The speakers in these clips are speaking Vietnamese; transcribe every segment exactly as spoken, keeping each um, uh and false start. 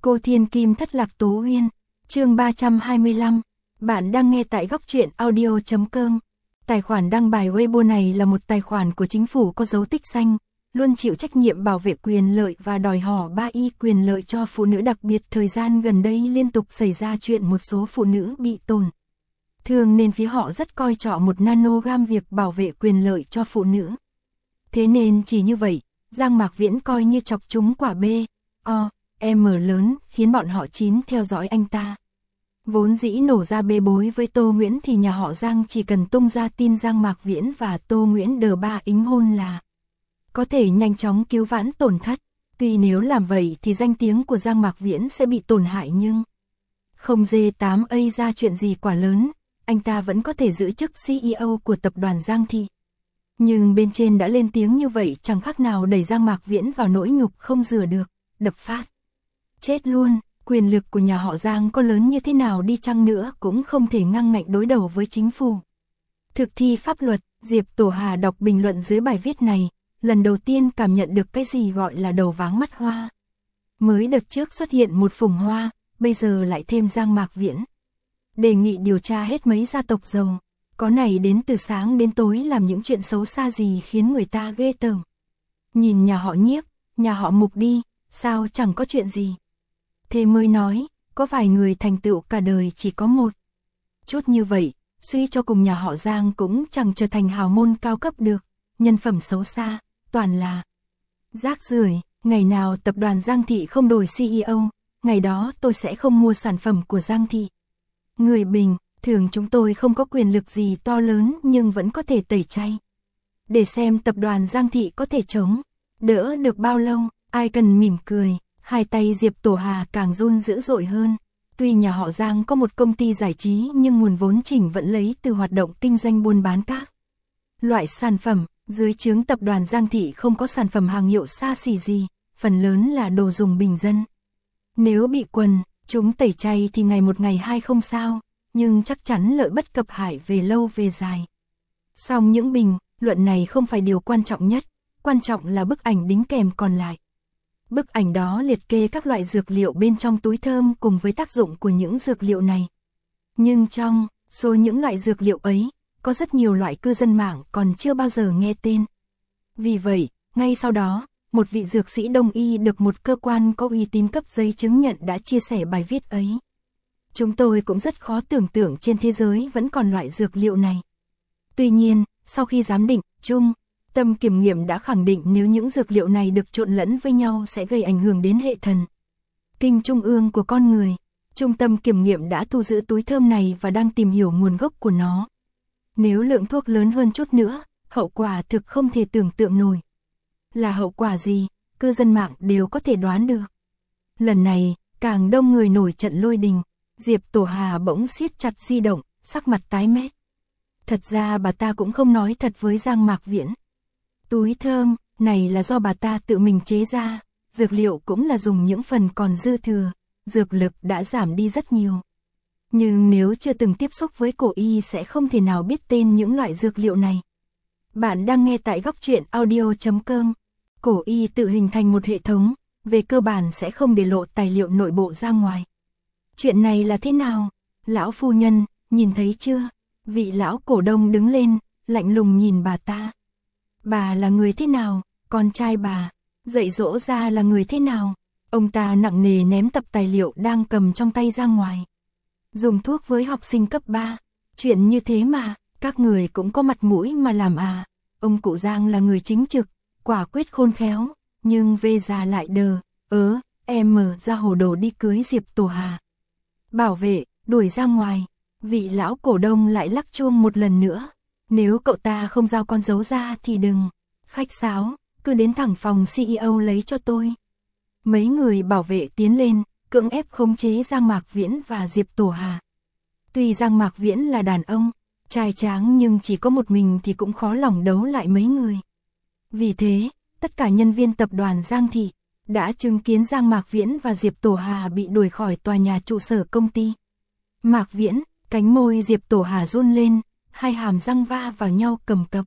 Cô Thiên Kim thất lạc Tố Uyên, chương ba trăm hai mươi lăm. Bạn đang nghe tại góc truyện audio chấm com. Tài khoản đăng bài Weibo này là một tài khoản của chính phủ có dấu tích xanh, luôn chịu trách nhiệm bảo vệ quyền lợi và đòi hỏi ba y quyền lợi cho phụ nữ, đặc biệt thời gian gần đây liên tục xảy ra chuyện một số phụ nữ bị tổn thương nên phía họ rất coi trọng một nanogram việc bảo vệ quyền lợi cho phụ nữ. Thế nên chỉ như vậy, Giang Mạc Viễn coi như chọc trúng quả B, O, M lớn, khiến bọn họ chín theo dõi anh ta. Vốn dĩ nổ ra bê bối với Tô Nguyễn thì nhà họ Giang chỉ cần tung ra tin Giang Mạc Viễn và Tô Nguyễn đờ ba ính hôn là có thể nhanh chóng cứu vãn tổn thất. Tuy nếu làm vậy thì danh tiếng của Giang Mạc Viễn sẽ bị tổn hại, nhưng không dê tám A ra chuyện gì quả lớn, anh ta vẫn có thể giữ chức xê e ô của tập đoàn Giang Thị. Nhưng bên trên đã lên tiếng như vậy chẳng khác nào đẩy Giang Mạc Viễn vào nỗi nhục không rửa được, đập phát chết luôn. Quyền lực của nhà họ Giang có lớn như thế nào đi chăng nữa cũng không thể ngang ngạnh đối đầu với chính phủ. Thực thi pháp luật, Diệp Tổ Hà đọc bình luận dưới bài viết này, lần đầu tiên cảm nhận được cái gì gọi là đầu váng mắt hoa. Mới đợt trước xuất hiện một phùng hoa, bây giờ lại thêm Giang Mạc Viễn. Đề nghị điều tra hết mấy gia tộc giàu, có này đến từ sáng đến tối làm những chuyện xấu xa gì khiến người ta ghê tởm. Nhìn nhà họ Nhiếp, nhà họ Mục đi, sao chẳng có chuyện gì. Thế mới nói, có vài người thành tựu cả đời chỉ có một chút như vậy, suy cho cùng nhà họ Giang cũng chẳng trở thành hào môn cao cấp được, nhân phẩm xấu xa, toàn là rác rưởi. Ngày nào tập đoàn Giang Thị không đổi xê e ô, ngày đó tôi sẽ không mua sản phẩm của Giang Thị. Người bình thường chúng tôi không có quyền lực gì to lớn nhưng vẫn có thể tẩy chay. Để xem tập đoàn Giang Thị có thể chống đỡ được bao lâu. Ai cần mỉm cười. Hai tay Diệp Tổ Hà càng run dữ dội hơn. Tuy nhà họ Giang có một công ty giải trí nhưng nguồn vốn chỉnh vẫn lấy từ hoạt động kinh doanh buôn bán các loại sản phẩm. Dưới trướng tập đoàn Giang Thị không có sản phẩm hàng hiệu xa xỉ gì, phần lớn là đồ dùng bình dân. Nếu bị quần chúng tẩy chay thì ngày một ngày hai không sao, nhưng chắc chắn lợi bất cập hại về lâu về dài. Song những bình luận này không phải điều quan trọng nhất, quan trọng là bức ảnh đính kèm còn lại. Bức ảnh đó liệt kê các loại dược liệu bên trong túi thơm cùng với tác dụng của những dược liệu này. Nhưng trong số những loại dược liệu ấy, có rất nhiều loại cư dân mạng còn chưa bao giờ nghe tên. Vì vậy, ngay sau đó, một vị dược sĩ đông y được một cơ quan có uy tín cấp giấy chứng nhận đã chia sẻ bài viết ấy. Chúng tôi cũng rất khó tưởng tượng trên thế giới vẫn còn loại dược liệu này. Tuy nhiên, sau khi giám định, Trung tâm kiểm nghiệm đã khẳng định nếu những dược liệu này được trộn lẫn với nhau sẽ gây ảnh hưởng đến hệ thần kinh trung ương của con người. Trung tâm kiểm nghiệm đã thu giữ túi thơm này và đang tìm hiểu nguồn gốc của nó. Nếu lượng thuốc lớn hơn chút nữa, hậu quả thực không thể tưởng tượng nổi. Là hậu quả gì, cư dân mạng đều có thể đoán được. Lần này, càng đông người nổi trận lôi đình. Diệp Tổ Hà bỗng siết chặt di động, sắc mặt tái mét. Thật ra bà ta cũng không nói thật với Giang Mạc Viễn. Túi thơm này là do bà ta tự mình chế ra, dược liệu cũng là dùng những phần còn dư thừa, dược lực đã giảm đi rất nhiều. Nhưng nếu chưa từng tiếp xúc với cổ y sẽ không thể nào biết tên những loại dược liệu này. Bạn đang nghe tại góc truyện audio chấm com. Cổ y tự hình thành một hệ thống, về cơ bản sẽ không để lộ tài liệu nội bộ ra ngoài. Chuyện này là thế nào? Lão phu nhân, nhìn thấy chưa? Vị lão cổ đông đứng lên, lạnh lùng nhìn bà ta. Bà là người thế nào? Con trai bà, dạy dỗ ra là người thế nào? Ông ta nặng nề ném tập tài liệu đang cầm trong tay ra ngoài. Dùng thuốc với học sinh cấp ba. Chuyện như thế mà, các người cũng có mặt mũi mà làm à? Ông cụ Giang là người chính trực, quả quyết khôn khéo, nhưng về già lại đờ, ớ, em mở ra hồ đồ đi cưới Diệp Tổ Hà. Bảo vệ, đuổi ra ngoài. Vị lão cổ đông lại lắc chuông một lần nữa. Nếu cậu ta không giao con dấu ra thì đừng khách sáo, cứ đến thẳng phòng xê e ô lấy cho tôi. Mấy người bảo vệ tiến lên, cưỡng ép khống chế Giang Mạc Viễn và Diệp Tổ Hà. Tuy Giang Mạc Viễn là đàn ông, trai tráng nhưng chỉ có một mình thì cũng khó lòng đấu lại mấy người. Vì thế, tất cả nhân viên tập đoàn Giang Thị đã chứng kiến Giang Mạc Viễn và Diệp Tổ Hà bị đuổi khỏi tòa nhà trụ sở công ty. Mạc Viễn, cánh môi Diệp Tổ Hà run lên, hai hàm răng va vào nhau cầm cập.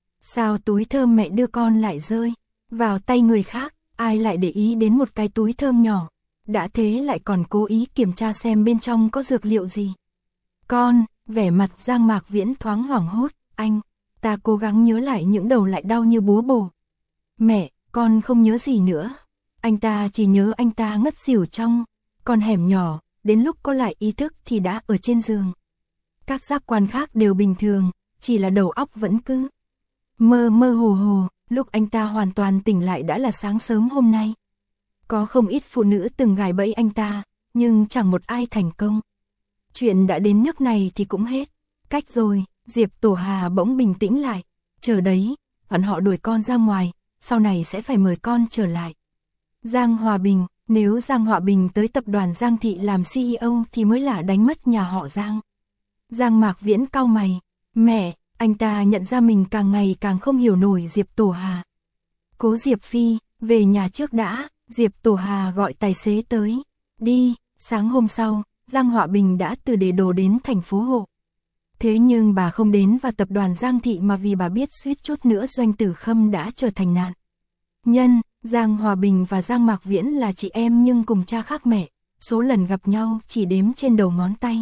Sao túi thơm mẹ đưa con lại rơi vào tay người khác, ai lại để ý đến một cái túi thơm nhỏ. đã thế lại còn cố ý kiểm tra xem bên trong có dược liệu gì. Con, vẻ mặt Giang Mạc Viễn thoáng hoảng hốt, anh, ta cố gắng nhớ lại những đầu lại đau như búa bổ. Mẹ, con không nhớ gì nữa. Anh ta chỉ nhớ anh ta ngất xỉu trong con hẻm nhỏ, đến lúc có lại ý thức thì đã ở trên giường. Các giác quan khác đều bình thường, chỉ là đầu óc vẫn cứ mơ mơ hồ hồ, lúc anh ta hoàn toàn tỉnh lại đã là sáng sớm hôm nay. Có không ít phụ nữ từng gài bẫy anh ta, nhưng chẳng một ai thành công. Chuyện đã đến nước này thì cũng hết. Cách rồi, Diệp Tổ Hà bỗng bình tĩnh lại. Chờ đấy, bọn họ đuổi con ra ngoài, sau này sẽ phải mời con trở lại. Giang Hòa Bình, nếu Giang Hòa Bình tới tập đoàn Giang Thị làm xê e ô thì mới là đánh mất nhà họ Giang. Giang Mạc Viễn cau mày, mẹ, anh ta nhận ra mình càng ngày càng không hiểu nổi Diệp Tổ Hà. Cố Diệp Phi, về nhà trước đã, Diệp Tổ Hà gọi tài xế tới. Đi, sáng hôm sau, Giang Họa Bình đã từ Đề Đồ đến thành phố Hộ. Thế nhưng bà không đến vào tập đoàn Giang Thị mà vì bà biết suýt chút nữa Doanh Tử Khâm đã trở thành nạn nhân. Giang Hòa Bình và Giang Mạc Viễn là chị em nhưng cùng cha khác mẹ, số lần gặp nhau chỉ đếm trên đầu ngón tay.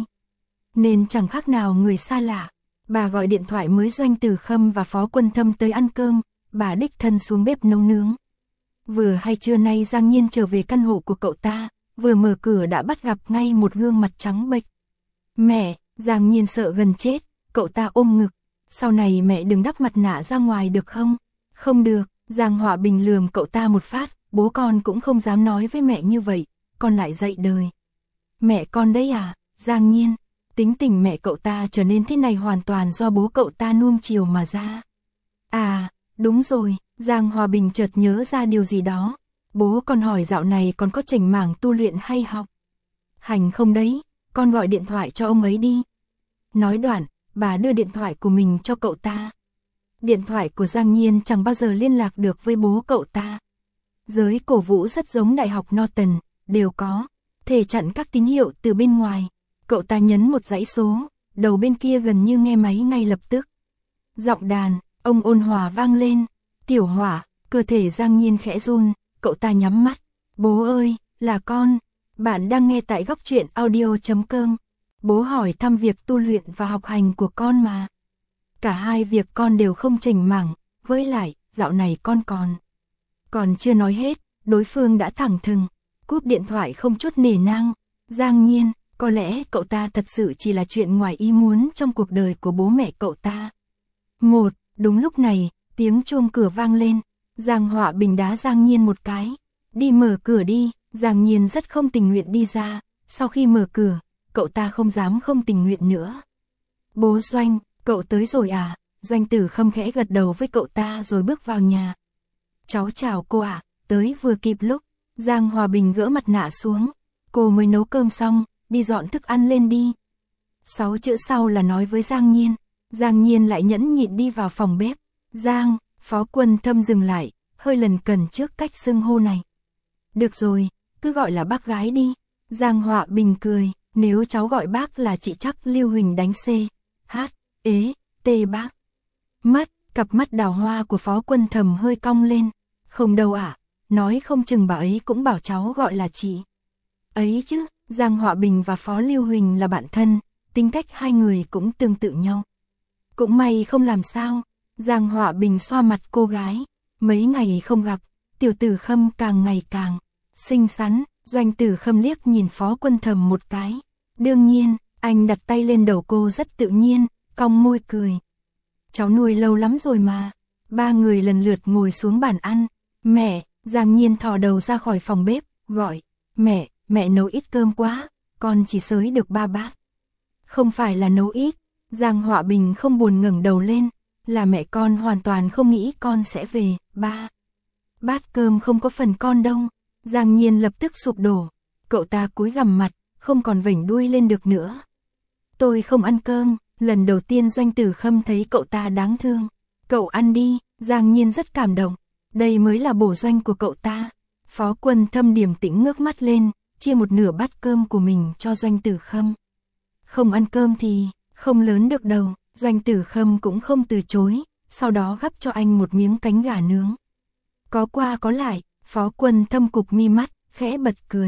Nên chẳng khác nào người xa lạ. Bà gọi điện thoại mới Doanh Tử Khâm và Phó Quân Thâm tới ăn cơm, bà đích thân xuống bếp nấu nướng. Vừa hay trưa nay Giang Nhiên trở về căn hộ của cậu ta, vừa mở cửa đã bắt gặp ngay một gương mặt trắng bệch. Mẹ, Giang Nhiên sợ gần chết, cậu ta ôm ngực. Sau này mẹ đừng đắp mặt nạ ra ngoài được không? Không được, Giang Họa Bình lườm cậu ta một phát, bố con cũng không dám nói với mẹ như vậy, con lại dạy đời. Mẹ con đấy à, Giang Nhiên, tính tình mẹ cậu ta trở nên thế này hoàn toàn do bố cậu ta nuông chiều mà ra. À, đúng rồi, Giang Hòa Bình chợt nhớ ra điều gì đó. Bố con hỏi dạo này còn có chỉnh mảng tu luyện hay học hành không đấy, con gọi điện thoại cho ông ấy đi. Nói đoạn, bà đưa điện thoại của mình cho cậu ta. Điện thoại của Giang Nhiên chẳng bao giờ liên lạc được với bố cậu ta. Giới cổ vũ rất giống Đại học Norton, đều có thể chặn các tín hiệu từ bên ngoài. Cậu ta nhấn một dãy số, đầu bên kia gần như nghe máy ngay lập tức. Giọng đàn, ông ôn hòa vang lên. Tiểu Hỏa, cơ thể Giang Nhiên khẽ run, cậu ta nhắm mắt. Bố ơi, là con. Bạn đang nghe tại góc truyện audio chấm com. Bố hỏi thăm việc tu luyện và học hành của con mà. Cả hai việc con đều không chỉnh mảng, với lại, dạo này con còn. Còn chưa nói hết, đối phương đã thẳng thừng, cúp điện thoại không chút nể nang. Giang Nhiên, có lẽ cậu ta thật sự chỉ là chuyện ngoài ý muốn trong cuộc đời của bố mẹ cậu ta. Một, đúng lúc này, tiếng chuông cửa vang lên. Giang Họa Bình đá Giang Nhiên một cái. Đi mở cửa đi. Giang Nhiên rất không tình nguyện đi ra. Sau khi mở cửa, cậu ta không dám không tình nguyện nữa. Bố Doanh, cậu tới rồi à? Doanh Tử Khâm khẽ gật đầu với cậu ta rồi bước vào nhà. Cháu chào cô ạ, à, tới vừa kịp lúc. Giang Hòa Bình gỡ mặt nạ xuống. Cô mới nấu cơm xong, đi dọn thức ăn lên đi. Sáu chữ sau là nói với Giang Nhiên. Giang Nhiên lại nhẫn nhịn đi vào phòng bếp. Giang, Phó Quân Thâm dừng lại, hơi lần cần trước cách xưng hô này. Được rồi, cứ gọi là bác gái đi. Giang Họa Bình cười, nếu cháu gọi bác là chị chắc Lưu Huỳnh đánh C, H, ế, T bác. Mất, cặp mắt đào hoa của Phó Quân Thâm hơi cong lên. Không đâu ạ, à, nói không chừng bà ấy cũng bảo cháu gọi là chị. Ấy chứ, Giang Họa Bình và Phó Lưu Huỳnh là bạn thân, tính cách hai người cũng tương tự nhau. Cũng may không làm sao. Giang Họa Bình xoa mặt cô gái. Mấy ngày không gặp, Tiểu Tử Khâm càng ngày càng xinh xắn. Doanh Tử Khâm liếc nhìn Phó Quân Thâm một cái. Đương nhiên, anh đặt tay lên đầu cô rất tự nhiên, cong môi cười. Cháu nuôi lâu lắm rồi mà. Ba người lần lượt ngồi xuống bàn ăn. Mẹ, Giang Nhiên thò đầu ra khỏi phòng bếp, gọi. Mẹ, mẹ nấu ít cơm quá, con chỉ xới được ba bát. Không phải là nấu ít. Giang Họa Bình không buồn ngẩng đầu lên. Là mẹ con hoàn toàn không nghĩ con sẽ về. Ba bát cơm không có phần con đâu. Giang Nhiên lập tức sụp đổ. Cậu ta cúi gằm mặt, không còn vểnh đuôi lên được nữa. Tôi không ăn cơm. Lần đầu tiên Doanh Tử Khâm thấy cậu ta đáng thương. Cậu ăn đi. Giang Nhiên rất cảm động. Đây mới là bổ doanh của cậu ta. Phó Quân Thâm điềm tĩnh ngước mắt lên, chia một nửa bát cơm của mình cho Doanh Tử Khâm. Không ăn cơm thì không lớn được đâu. Doanh Tử Khâm cũng không từ chối, sau đó gắp cho anh một miếng cánh gà nướng. Có qua có lại, Phó Quân Thâm cụp mi mắt, khẽ bật cười.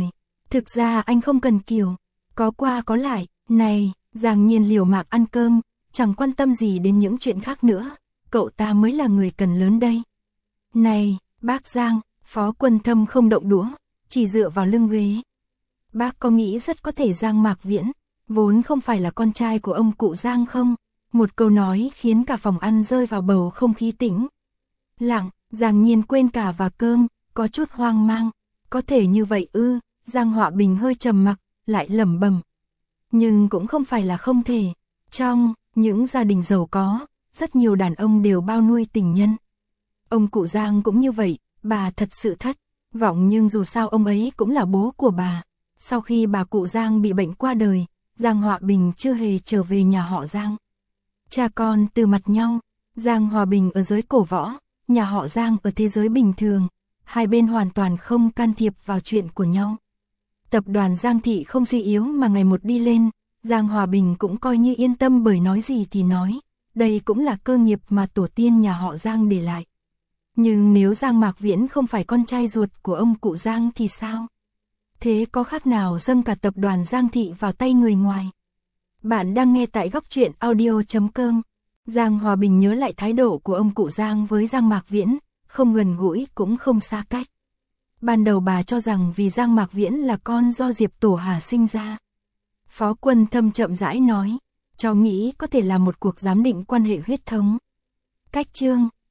Thực ra anh không cần kiểu, có qua có lại, này, Giang Nhiên liều mạng ăn cơm, chẳng quan tâm gì đến những chuyện khác nữa, cậu ta mới là người cần lớn đây. Này, bác Giang, Phó Quân Thâm không động đũa, chỉ dựa vào lưng ghế. Bác có nghĩ rất có thể Giang Mạc Viễn, vốn không phải là con trai của ông cụ Giang không? Một câu nói khiến cả phòng ăn rơi vào bầu không khí tĩnh lặng. Giang Nhiên quên cả và cơm, có chút hoang mang. Có thể như vậy ư? Giang Họa Bình hơi trầm mặc, lại lẩm bẩm. Nhưng cũng không phải là không thể. Trong những gia đình giàu có, rất nhiều đàn ông đều bao nuôi tình nhân. Ông cụ Giang cũng như vậy, bà thật sự thất vọng, nhưng dù sao ông ấy cũng là bố của bà. Sau khi bà cụ Giang bị bệnh qua đời, Giang Họa Bình chưa hề trở về nhà họ Giang. Cha con từ mặt nhau, Giang Hòa Bình ở giới cổ võ, nhà họ Giang ở thế giới bình thường, hai bên hoàn toàn không can thiệp vào chuyện của nhau. Tập đoàn Giang Thị không suy yếu mà ngày một đi lên, Giang Hòa Bình cũng coi như yên tâm bởi nói gì thì nói, đây cũng là cơ nghiệp mà tổ tiên nhà họ Giang để lại. Nhưng nếu Giang Mạc Viễn không phải con trai ruột của ông cụ Giang thì sao? Thế có khác nào dâng cả tập đoàn Giang Thị vào tay người ngoài? Bạn đang nghe tại góc truyện audio chấm com. Giang Hòa Bình nhớ lại thái độ của ông cụ Giang với Giang Mạc Viễn, không gần gũi cũng không xa cách. Ban đầu bà cho rằng vì Giang Mạc Viễn là con do Diệp Tổ Hà sinh ra. Phó Quân Thâm chậm rãi nói, cháu nghĩ có thể là một cuộc giám định quan hệ huyết thống. Cách chương